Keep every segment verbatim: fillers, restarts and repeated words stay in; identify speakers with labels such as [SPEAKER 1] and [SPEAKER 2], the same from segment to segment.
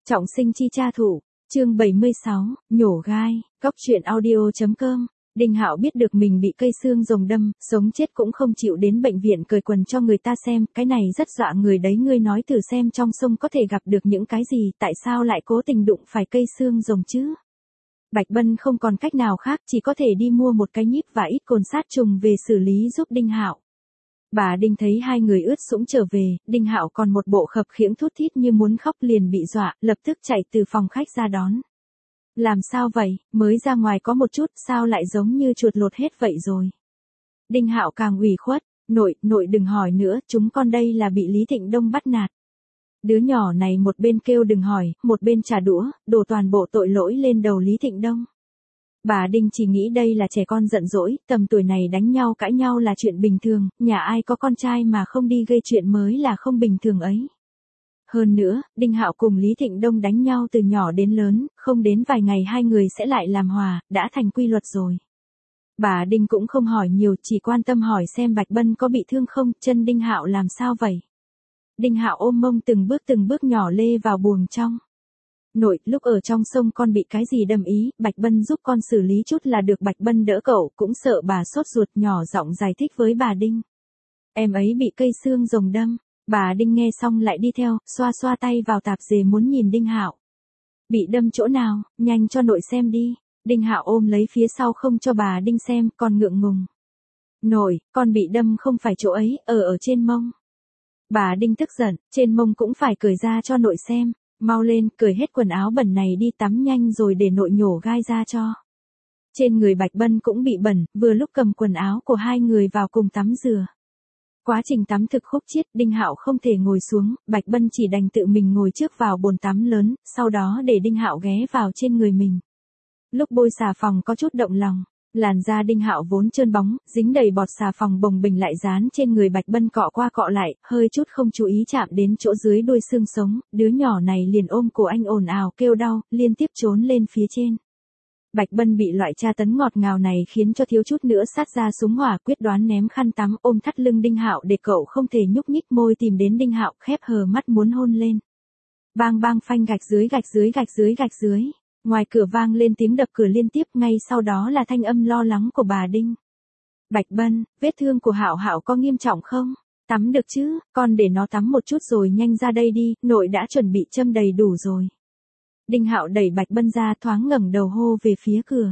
[SPEAKER 1] Trọng sinh chi cha thủ, chương bảy mươi sáu, nhổ gai, góc truyện audio.com. Đinh Hạo biết được mình bị cây xương rồng đâm, sống chết cũng không chịu đến bệnh viện cởi quần cho người ta xem, cái này rất dọa người đấy, ngươi nói thử xem trong sông có thể gặp được những cái gì, tại sao lại cố tình đụng phải cây xương rồng chứ? Bạch Bân không còn cách nào khác, chỉ có thể đi mua một cái nhíp và ít cồn sát trùng về xử lý giúp Đinh Hạo. Bà Đinh thấy hai người ướt sũng trở về, Đinh Hạo còn một bộ khập khiễng thút thít như muốn khóc, liền bị dọa, lập tức chạy từ phòng khách ra đón. Làm sao vậy, mới ra ngoài có một chút, sao lại giống như chuột lột hết vậy rồi? Đinh Hạo càng ủy khuất, nội, nội đừng hỏi nữa, chúng con đây là bị Lý Thịnh Đông bắt nạt. Đứa nhỏ này một bên kêu đừng hỏi, một bên trả đũa, đổ toàn bộ tội lỗi lên đầu Lý Thịnh Đông. Bà Đinh chỉ nghĩ đây là trẻ con giận dỗi, tầm tuổi này đánh nhau cãi nhau là chuyện bình thường, nhà ai có con trai mà không đi gây chuyện mới là không bình thường ấy. Hơn nữa, Đinh Hạo cùng Lý Thịnh Đông đánh nhau từ nhỏ đến lớn, không đến vài ngày hai người sẽ lại làm hòa, đã thành quy luật rồi. Bà Đinh cũng không hỏi nhiều, chỉ quan tâm hỏi xem Bạch Bân có bị thương không, chân Đinh Hạo làm sao vậy. Đinh Hạo ôm mông từng bước từng bước nhỏ lê vào buồng trong. Nội, lúc ở trong sông con bị cái gì đâm ý, Bạch Bân giúp con xử lý chút là được. Bạch Bân đỡ cậu, cũng sợ bà sốt ruột, nhỏ giọng giải thích với bà Đinh. Em ấy bị cây xương rồng đâm. Bà Đinh nghe xong lại đi theo, xoa xoa tay vào tạp dề muốn nhìn Đinh Hạo. Bị đâm chỗ nào, nhanh cho nội xem đi. Đinh Hạo ôm lấy phía sau không cho bà Đinh xem, còn ngượng ngùng. Nội, con bị đâm không phải chỗ ấy, ở ở trên mông. Bà Đinh tức giận, trên mông cũng phải cởi ra cho nội xem. Mau lên, cởi hết quần áo bẩn này đi, tắm nhanh rồi để nội nhổ gai ra cho. Trên người Bạch Bân cũng bị bẩn, vừa lúc cầm quần áo của hai người vào cùng tắm rửa. Quá trình tắm thực khúc chiết, Đinh Hạo không thể ngồi xuống, Bạch Bân chỉ đành tự mình ngồi trước vào bồn tắm lớn, sau đó để Đinh Hạo ghé vào trên người mình. Lúc bôi xà phòng có chút động lòng, làn da Đinh Hạo vốn trơn bóng, dính đầy bọt xà phòng bồng bềnh lại dán trên người Bạch Bân cọ qua cọ lại, hơi chút không chú ý chạm đến chỗ dưới đuôi xương sống, đứa nhỏ này liền ôm cổ anh ồn ào kêu đau, liên tiếp trốn lên phía trên. Bạch Bân bị loại tra tấn ngọt ngào này khiến cho thiếu chút nữa sát ra súng hỏa, quyết đoán ném khăn tắm ôm thắt lưng Đinh Hạo để cậu không thể nhúc nhích, môi tìm đến Đinh Hạo, khép hờ mắt muốn hôn lên. Bang bang phanh, gạch dưới gạch dưới gạch dưới gạch dưới. Ngoài cửa vang lên tiếng đập cửa liên tiếp, ngay sau đó là thanh âm lo lắng của bà Đinh. Bạch Bân, vết thương của Hạo Hạo có nghiêm trọng không? Tắm được chứ, con để nó tắm một chút rồi nhanh ra đây đi, nội đã chuẩn bị châm đầy đủ rồi. Đinh Hạo đẩy Bạch Bân ra, thoáng ngẩng đầu hô về phía cửa.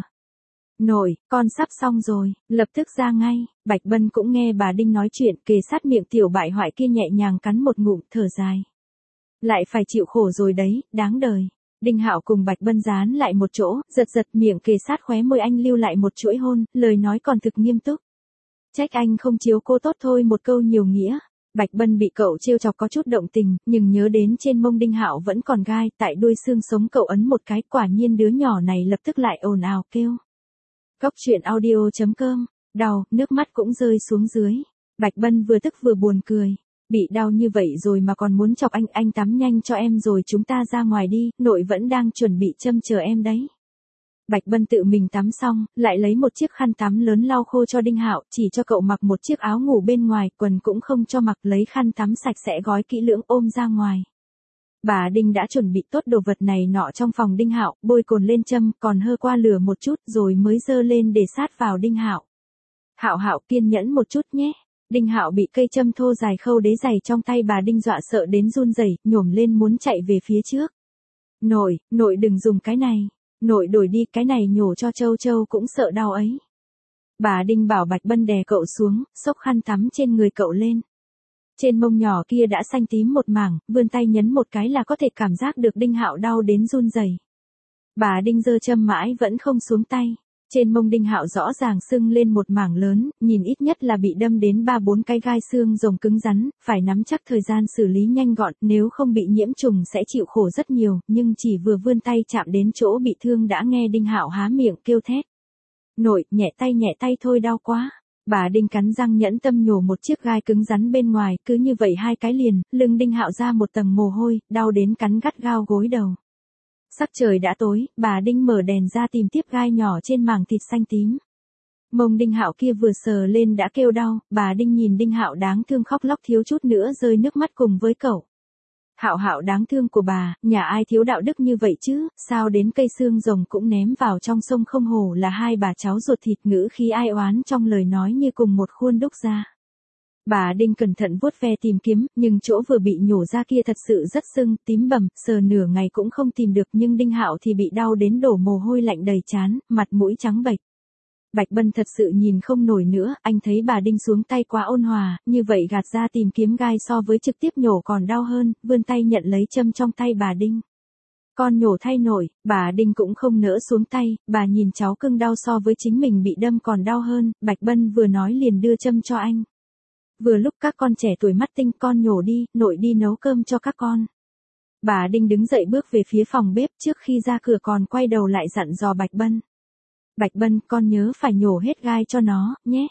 [SPEAKER 1] Nội, con sắp xong rồi, lập tức ra ngay. Bạch Bân cũng nghe bà Đinh nói chuyện, kề sát miệng tiểu bại hoại kia nhẹ nhàng cắn một ngụm, thở dài. Lại phải chịu khổ rồi đấy, đáng đời. Đinh Hạo cùng Bạch Bân dán lại một chỗ, giật giật miệng kề sát khóe môi anh lưu lại một chuỗi hôn, lời nói còn thực nghiêm túc. Trách anh không chiếu cô tốt thôi, một câu nhiều nghĩa. Bạch Bân bị cậu trêu chọc có chút động tình, nhưng nhớ đến trên mông Đinh Hạo vẫn còn gai, tại đuôi xương sống cậu ấn một cái, quả nhiên đứa nhỏ này lập tức lại ồn ào kêu. Góc truyện audio.com, đau, nước mắt cũng rơi xuống dưới. Bạch Bân vừa tức vừa buồn cười. Bị đau như vậy rồi mà còn muốn chọc anh, anh tắm nhanh cho em rồi chúng ta ra ngoài đi, nội vẫn đang chuẩn bị châm chờ em đấy. Bạch Bân tự mình tắm xong, lại lấy một chiếc khăn tắm lớn lau khô cho Đinh Hạo, chỉ cho cậu mặc một chiếc áo ngủ bên ngoài, quần cũng không cho mặc, lấy khăn tắm sạch sẽ gói kỹ lưỡng ôm ra ngoài. Bà Đinh đã chuẩn bị tốt đồ vật này nọ trong phòng Đinh Hạo, bôi cồn lên châm, còn hơ qua lửa một chút rồi mới dơ lên để sát vào Đinh Hạo. Hạo Hạo kiên nhẫn một chút nhé. Đinh Hạo bị cây châm thô dài khâu đế giày trong tay bà Đinh dọa sợ đến run rẩy, nhổm lên muốn chạy về phía trước. Nội, nội đừng dùng cái này. Nội đổi đi, cái này nhổ cho Châu Châu cũng sợ đau ấy. Bà Đinh bảo Bạch Bân đè cậu xuống, xốc khăn tắm trên người cậu lên. Trên mông nhỏ kia đã xanh tím một mảng, vươn tay nhấn một cái là có thể cảm giác được Đinh Hạo đau đến run rẩy. Bà Đinh giơ châm mãi vẫn không xuống tay. Trên mông Đinh Hạo rõ ràng sưng lên một mảng lớn, nhìn ít nhất là bị đâm đến ba bốn cái gai xương rồng cứng rắn, phải nắm chắc thời gian xử lý nhanh gọn, nếu không bị nhiễm trùng sẽ chịu khổ rất nhiều, nhưng chỉ vừa vươn tay chạm đến chỗ bị thương đã nghe Đinh Hạo há miệng kêu thét. Nội, nhẹ tay nhẹ tay thôi, đau quá. Bà Đinh cắn răng nhẫn tâm nhổ một chiếc gai cứng rắn bên ngoài, cứ như vậy hai cái liền, lưng Đinh Hạo ra một tầng mồ hôi, đau đến cắn gắt gao gối đầu. Sắc trời đã tối, bà Đinh mở đèn ra tìm tiếp gai nhỏ trên mảng thịt xanh tím. Mông Đinh Hạo kia vừa sờ lên đã kêu đau, bà Đinh nhìn Đinh Hạo đáng thương khóc lóc thiếu chút nữa rơi nước mắt cùng với cậu. Hạo Hạo đáng thương của bà, nhà ai thiếu đạo đức như vậy chứ, sao đến cây xương rồng cũng ném vào trong sông, không hổ là hai bà cháu ruột thịt, ngữ khí ai oán trong lời nói như cùng một khuôn đúc ra. Bà Đinh cẩn thận vuốt ve tìm kiếm, nhưng chỗ vừa bị nhổ ra kia thật sự rất sưng, tím bầm, sờ nửa ngày cũng không tìm được, nhưng Đinh Hạo thì bị đau đến đổ mồ hôi lạnh đầy trán, mặt mũi trắng bệch. Bạch Bân thật sự nhìn không nổi nữa, anh thấy bà Đinh xuống tay quá ôn hòa, như vậy gạt ra tìm kiếm gai so với trực tiếp nhổ còn đau hơn, vươn tay nhận lấy châm trong tay bà Đinh. Con nhổ thay nổi, bà Đinh cũng không nỡ xuống tay, bà nhìn cháu cưng đau so với chính mình bị đâm còn đau hơn, Bạch Bân vừa nói liền đưa châm cho anh. Vừa lúc các con trẻ tuổi mắt tinh, con nhổ đi, nội đi nấu cơm cho các con. Bà Đinh đứng dậy bước về phía phòng bếp, trước khi ra cửa còn quay đầu lại dặn dò Bạch Bân. Bạch Bân, con nhớ phải nhổ hết gai cho nó, nhé.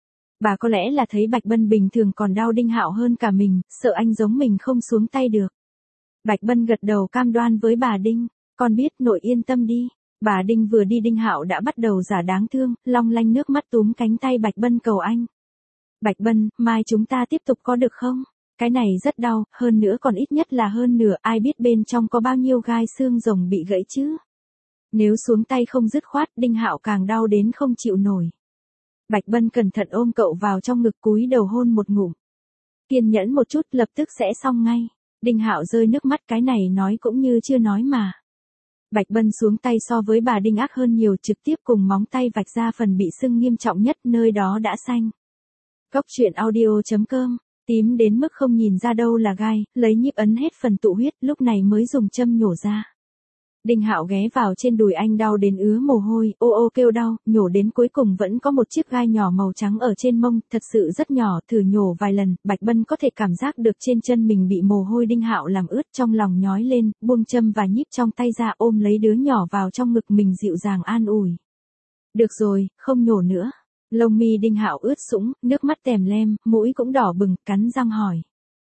[SPEAKER 1] Bà có lẽ là thấy Bạch Bân bình thường còn đau Đinh Hạo hơn cả mình, sợ anh giống mình không xuống tay được. Bạch Bân gật đầu cam đoan với bà Đinh, con biết, nội yên tâm đi. Bà Đinh vừa đi Đinh Hạo đã bắt đầu giả đáng thương, long lanh nước mắt túm cánh tay Bạch Bân cầu anh. Bạch Bân, mai chúng ta tiếp tục có được không? Cái này rất đau, hơn nữa còn ít nhất là hơn nửa, ai biết bên trong có bao nhiêu gai xương rồng bị gãy chứ? Nếu xuống tay không dứt khoát, Đinh Hạo càng đau đến không chịu nổi. Bạch Bân cẩn thận ôm cậu vào trong ngực, cúi đầu hôn một ngụm. Kiên nhẫn một chút, lập tức sẽ xong ngay. Đinh Hạo rơi nước mắt, cái này nói cũng như chưa nói mà. Bạch Bân xuống tay so với bà Đinh ác hơn nhiều, trực tiếp cùng móng tay vạch ra phần bị sưng nghiêm trọng nhất, nơi đó đã xanh. Cốc truyện audio chấm com, tím đến mức không nhìn ra đâu là gai, lấy nhíp ấn hết phần tụ huyết, lúc này mới dùng châm nhổ ra. Đinh Hạo ghé vào trên đùi anh đau đến ứa mồ hôi, ô ô kêu đau, nhổ đến cuối cùng vẫn có một chiếc gai nhỏ màu trắng ở trên mông, thật sự rất nhỏ, thử nhổ vài lần, Bạch Bân có thể cảm giác được trên chân mình bị mồ hôi Đinh Hạo làm ướt, trong lòng nhói lên, buông châm và nhíp trong tay ra, ôm lấy đứa nhỏ vào trong ngực mình dịu dàng an ủi. Được rồi, không nhổ nữa. Lông mi Đinh Hạo ướt sũng, nước mắt tèm lem, mũi cũng đỏ bừng, cắn răng hỏi.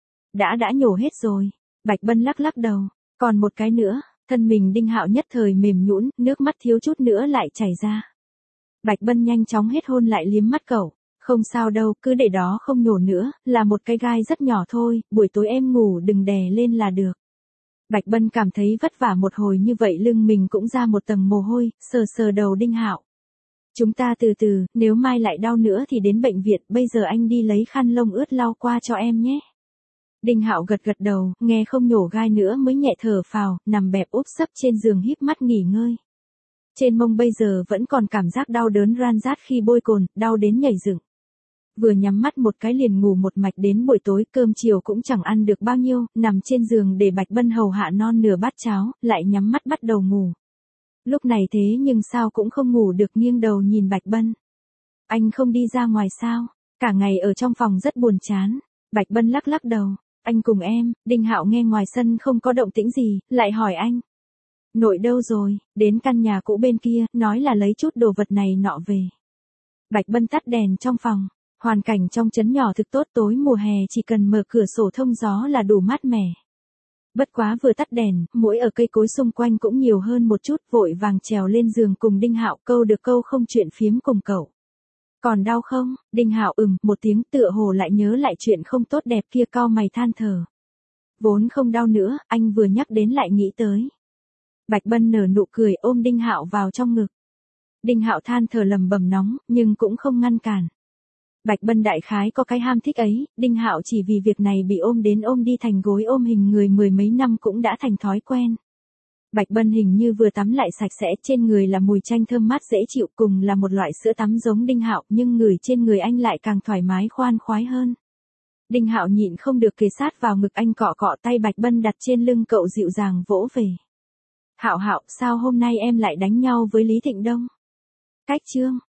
[SPEAKER 1] Đã đã nhổ hết rồi. Bạch Bân lắc lắc đầu, còn một cái nữa. Thân mình Đinh Hạo nhất thời mềm nhũn, nước mắt thiếu chút nữa lại chảy ra. Bạch Bân nhanh chóng hết hôn lại liếm mắt cậu. Không sao đâu, cứ để đó không nhổ nữa, là một cái gai rất nhỏ thôi, buổi tối em ngủ đừng đè lên là được. Bạch Bân cảm thấy vất vả một hồi như vậy, lưng mình cũng ra một tầng mồ hôi, sờ sờ đầu Đinh Hạo. Chúng ta từ từ, nếu mai lại đau nữa thì đến bệnh viện, bây giờ anh đi lấy khăn lông ướt lau qua cho em nhé. Đinh Hạo gật gật đầu, nghe không nhổ gai nữa mới nhẹ thở phào, nằm bẹp úp sấp trên giường híp mắt nghỉ ngơi. Trên mông bây giờ vẫn còn cảm giác đau đớn ran rát khi bôi cồn, đau đến nhảy dựng. Vừa nhắm mắt một cái liền ngủ một mạch đến buổi tối, cơm chiều cũng chẳng ăn được bao nhiêu, nằm trên giường để Bạch Bân hầu hạ non nửa bát cháo, lại nhắm mắt bắt đầu ngủ. Lúc này thế nhưng sao cũng không ngủ được, nghiêng đầu nhìn Bạch Bân. Anh không đi ra ngoài sao? Cả ngày ở trong phòng rất buồn chán. Bạch Bân lắc lắc đầu. Anh cùng em. Đinh Hạo nghe ngoài sân không có động tĩnh gì, lại hỏi anh. Nội đâu rồi? Đến căn nhà cũ bên kia, nói là lấy chút đồ vật này nọ về. Bạch Bân tắt đèn trong phòng. Hoàn cảnh trong trấn nhỏ thực tốt, tối mùa hè chỉ cần mở cửa sổ thông gió là đủ mát mẻ. Bất quá vừa tắt đèn, muỗi ở cây cối xung quanh cũng nhiều hơn một chút, vội vàng trèo lên giường cùng Đinh Hạo, câu được câu không chuyện phiếm cùng cậu. Còn đau không? Đinh Hạo ừm một tiếng, tựa hồ lại nhớ lại chuyện không tốt đẹp kia, cau mày than thở. Vốn không đau nữa, anh vừa nhắc đến lại nghĩ tới. Bạch Bân nở nụ cười, ôm Đinh Hạo vào trong ngực. Đinh Hạo than thở lầm bầm nóng, nhưng cũng không ngăn cản. Bạch Bân đại khái có cái ham thích ấy, Đinh Hạo chỉ vì việc này bị ôm đến ôm đi, thành gối ôm hình người mười mấy năm cũng đã thành thói quen. Bạch Bân hình như vừa tắm lại sạch sẽ, trên người là mùi chanh thơm mát dễ chịu, cùng là một loại sữa tắm giống Đinh Hạo, nhưng người trên người anh lại càng thoải mái khoan khoái hơn. Đinh Hạo nhịn không được kề sát vào ngực anh, cọ cọ tay Bạch Bân đặt trên lưng cậu, dịu dàng vỗ về. Hạo Hạo, sao hôm nay em lại đánh nhau với Lý Thịnh Đông? Cách chương